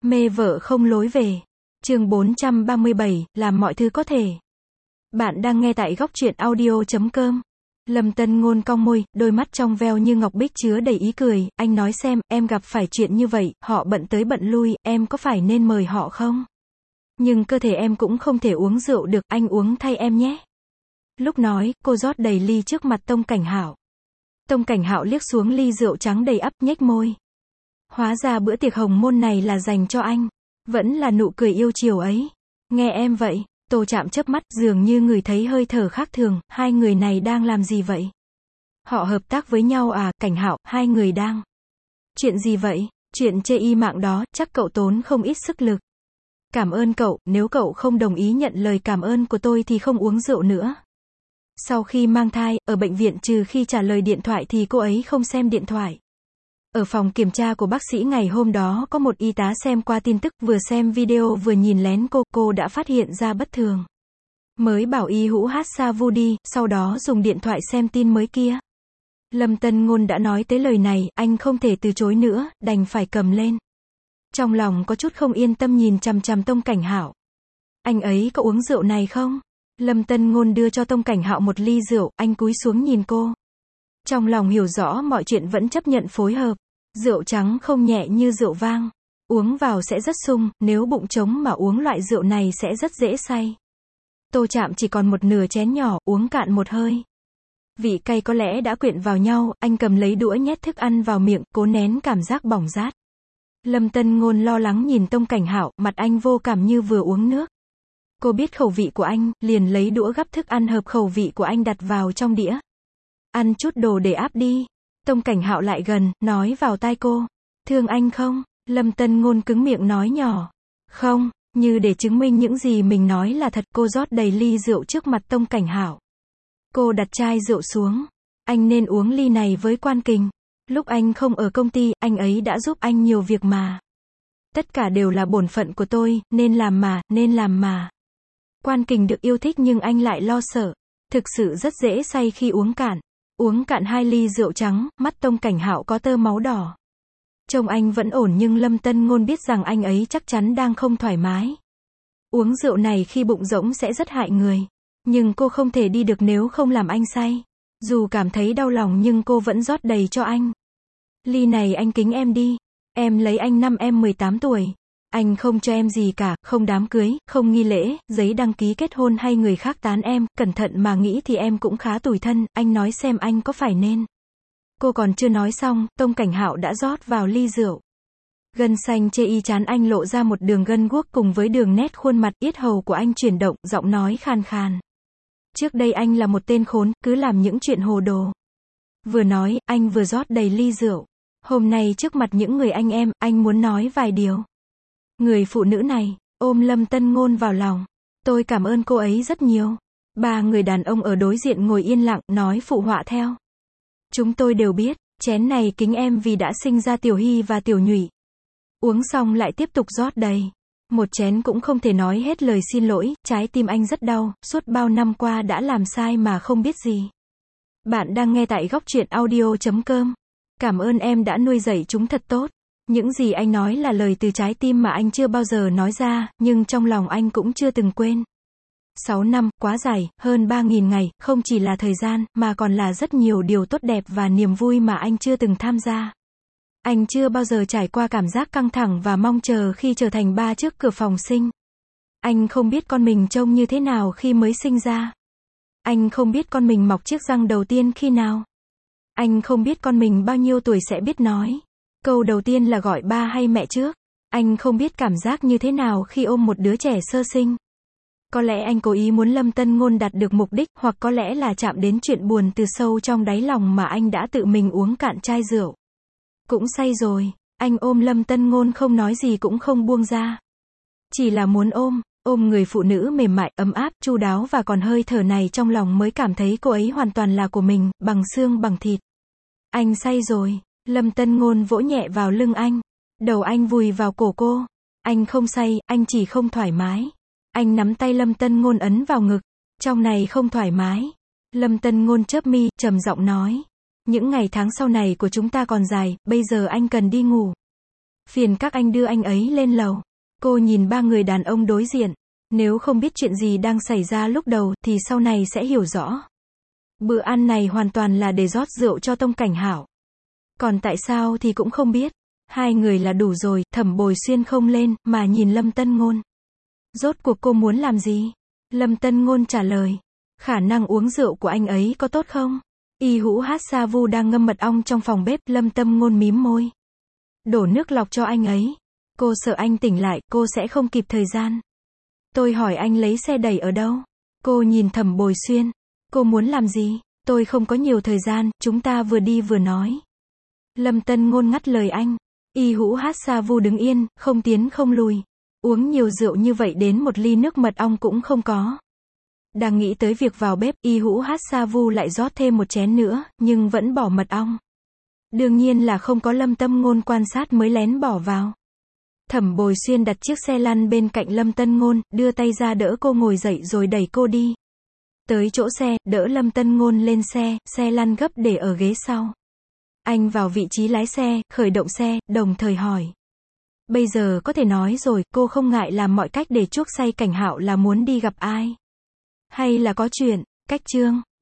Mê vợ không lối về. Chương 437, làm mọi thứ có thể. Bạn đang nghe tại góc truyện audio.com. Lâm Tân Ngôn cong môi, đôi mắt trong veo như ngọc bích chứa đầy ý cười, anh nói xem, em gặp phải chuyện như vậy, họ bận tới bận lui, em có phải nên mời họ không? Nhưng cơ thể em cũng không thể uống rượu được, anh uống thay em nhé. Lúc nói, cô rót đầy ly trước mặt Tông Cảnh Hạo. Tông Cảnh Hạo liếc xuống ly rượu trắng đầy ắp, nhếch môi. Hóa ra bữa tiệc hồng môn này là dành cho anh. Vẫn là nụ cười yêu chiều ấy. Nghe em vậy. Tô Trạm chớp mắt, dường như người thấy hơi thở khác thường, hai người này đang làm gì vậy? Họ hợp tác với nhau à? Cảnh Hạo, hai người đang. Chuyện gì vậy? Chuyện chê y mạng đó, chắc cậu tốn không ít sức lực. Cảm ơn cậu, nếu cậu không đồng ý nhận lời cảm ơn của tôi thì không uống rượu nữa. Sau khi mang thai, ở bệnh viện trừ khi trả lời điện thoại thì cô ấy không xem điện thoại. Ở phòng kiểm tra của bác sĩ ngày hôm đó có một y tá xem qua tin tức, vừa xem video vừa nhìn lén cô đã phát hiện ra bất thường. Mới bảo y hũ hát xa vu đi, sau đó dùng điện thoại xem tin mới kia. Lâm Tân Ngôn đã nói tới lời này, anh không thể từ chối nữa, đành phải cầm lên. Trong lòng có chút không yên tâm nhìn chằm chằm Tông Cảnh Hạo. Anh ấy có uống rượu này không? Lâm Tân Ngôn đưa cho Tông Cảnh Hạo một ly rượu, anh cúi xuống nhìn cô. Trong lòng hiểu rõ mọi chuyện vẫn chấp nhận phối hợp. Rượu trắng không nhẹ như rượu vang. Uống vào sẽ rất sung, nếu bụng trống mà uống loại rượu này sẽ rất dễ say. Tô Trạm chỉ còn một nửa chén nhỏ, uống cạn một hơi. Vị cay có lẽ đã quyện vào nhau, anh cầm lấy đũa nhét thức ăn vào miệng, cố nén cảm giác bỏng rát. Lâm Tân Ngôn lo lắng nhìn Tông Cảnh Hạo, mặt anh vô cảm như vừa uống nước. Cô biết khẩu vị của anh, liền lấy đũa gắp thức ăn hợp khẩu vị của anh đặt vào trong đĩa. Ăn chút đồ để áp đi. Tông Cảnh Hạo lại gần, nói vào tai cô. Thương anh không? Lâm Tân Ngôn cứng miệng nói nhỏ. Không, như để chứng minh những gì mình nói là thật, cô rót đầy ly rượu trước mặt Tông Cảnh Hạo. Cô đặt chai rượu xuống. Anh nên uống ly này với Quan Kình. Lúc anh không ở công ty, anh ấy đã giúp anh nhiều việc mà. Tất cả đều là bổn phận của tôi, nên làm mà. Quan Kình được yêu thích nhưng anh lại lo sợ. Thực sự rất dễ say khi uống cạn. Uống cạn 2 ly rượu trắng, mắt Tông Cảnh Hạo có tơ máu đỏ. Trông anh vẫn ổn nhưng Lâm Tân Ngôn biết rằng anh ấy chắc chắn đang không thoải mái. Uống rượu này khi bụng rỗng sẽ rất hại người. Nhưng cô không thể đi được nếu không làm anh say. Dù cảm thấy đau lòng nhưng cô vẫn rót đầy cho anh. Ly này anh kính em đi. Em lấy anh năm em 18 tuổi. Anh không cho em gì cả, không đám cưới, không nghi lễ, giấy đăng ký kết hôn hay người khác tán em, cẩn thận mà nghĩ thì em cũng khá tủi thân, anh nói xem anh có phải nên. Cô còn chưa nói xong, Tông Cảnh Hạo đã rót vào ly rượu. Gân xanh chê y chán anh lộ ra một đường gân guốc cùng với đường nét khuôn mặt, yết hầu của anh chuyển động, giọng nói khàn khàn. Trước đây anh là một tên khốn, cứ làm những chuyện hồ đồ. Vừa nói, anh vừa rót đầy ly rượu. Hôm nay trước mặt những người anh em, anh muốn nói vài điều. Người phụ nữ này, ôm Lâm Tân Ngôn vào lòng. Tôi cảm ơn cô ấy rất nhiều. 3 người đàn ông ở đối diện ngồi yên lặng, nói phụ họa theo. Chúng tôi đều biết, chén này kính em vì đã sinh ra Tiểu Hy và Tiểu Nhụy. Uống xong lại tiếp tục rót đầy. Một chén cũng không thể nói hết lời xin lỗi, trái tim anh rất đau, suốt bao năm qua đã làm sai mà không biết gì. Bạn đang nghe tại góc truyện audio.com. Cảm ơn em đã nuôi dạy chúng thật tốt. Những gì anh nói là lời từ trái tim mà anh chưa bao giờ nói ra, nhưng trong lòng anh cũng chưa từng quên. 6 năm, quá dài, hơn 3.000 ngày, không chỉ là thời gian, mà còn là rất nhiều điều tốt đẹp và niềm vui mà anh chưa từng tham gia. Anh chưa bao giờ trải qua cảm giác căng thẳng và mong chờ khi trở thành ba trước cửa phòng sinh. Anh không biết con mình trông như thế nào khi mới sinh ra. Anh không biết con mình mọc chiếc răng đầu tiên khi nào. Anh không biết con mình bao nhiêu tuổi sẽ biết nói. Câu đầu tiên là gọi ba hay mẹ trước. Anh không biết cảm giác như thế nào khi ôm một đứa trẻ sơ sinh. Có lẽ anh cố ý muốn Lâm Tân Ngôn đạt được mục đích, hoặc có lẽ là chạm đến chuyện buồn từ sâu trong đáy lòng mà anh đã tự mình uống cạn chai rượu. Cũng say rồi, anh ôm Lâm Tân Ngôn không nói gì cũng không buông ra. Chỉ là muốn ôm người phụ nữ mềm mại, ấm áp, chu đáo và còn hơi thở này trong lòng mới cảm thấy cô ấy hoàn toàn là của mình, bằng xương bằng thịt. Anh say rồi. Lâm Tân Ngôn vỗ nhẹ vào lưng anh. Đầu anh vùi vào cổ cô. Anh không say, anh chỉ không thoải mái. Anh nắm tay Lâm Tân Ngôn ấn vào ngực. Trong này không thoải mái. Lâm Tân Ngôn chớp mi, trầm giọng nói. Những ngày tháng sau này của chúng ta còn dài, bây giờ anh cần đi ngủ. Phiền các anh đưa anh ấy lên lầu. Cô nhìn ba người đàn ông đối diện. Nếu không biết chuyện gì đang xảy ra lúc đầu, thì sau này sẽ hiểu rõ. Bữa ăn này hoàn toàn là để rót rượu cho Tông Cảnh Hảo. Còn tại sao thì cũng không biết. Hai người là đủ rồi, Thẩm Bồi Xuyên không lên, mà nhìn Lâm Tân Ngôn. Rốt cuộc cô muốn làm gì? Lâm Tân Ngôn trả lời. Khả năng uống rượu của anh ấy có tốt không? Y Hữu Hát Sa Vu đang ngâm mật ong trong phòng bếp, Lâm Tân Ngôn mím môi. Đổ nước lọc cho anh ấy. Cô sợ anh tỉnh lại, cô sẽ không kịp thời gian. Tôi hỏi anh lấy xe đẩy ở đâu? Cô nhìn Thẩm Bồi Xuyên. Cô muốn làm gì? Tôi không có nhiều thời gian, chúng ta vừa đi vừa nói. Lâm Tân Ngôn ngắt lời anh. Y Hữu Hát Sa Vu đứng yên, không tiến không lùi. Uống nhiều rượu như vậy đến một ly nước mật ong cũng không có. Đang nghĩ tới việc vào bếp, Y Hữu Hát Sa Vu lại rót thêm một chén nữa, nhưng vẫn bỏ mật ong. Đương nhiên là không có Lâm Tân Ngôn quan sát mới lén bỏ vào. Thẩm Bồi Xuyên đặt chiếc xe lăn bên cạnh Lâm Tân Ngôn, đưa tay ra đỡ cô ngồi dậy rồi đẩy cô đi. Tới chỗ xe, đỡ Lâm Tân Ngôn lên xe, xe lăn gấp để ở ghế sau. Anh vào vị trí lái xe, khởi động xe, đồng thời hỏi. Bây giờ có thể nói rồi, cô không ngại làm mọi cách để chuốc say Cảnh Hạo là muốn đi gặp ai? Hay là có chuyện, cách Trương?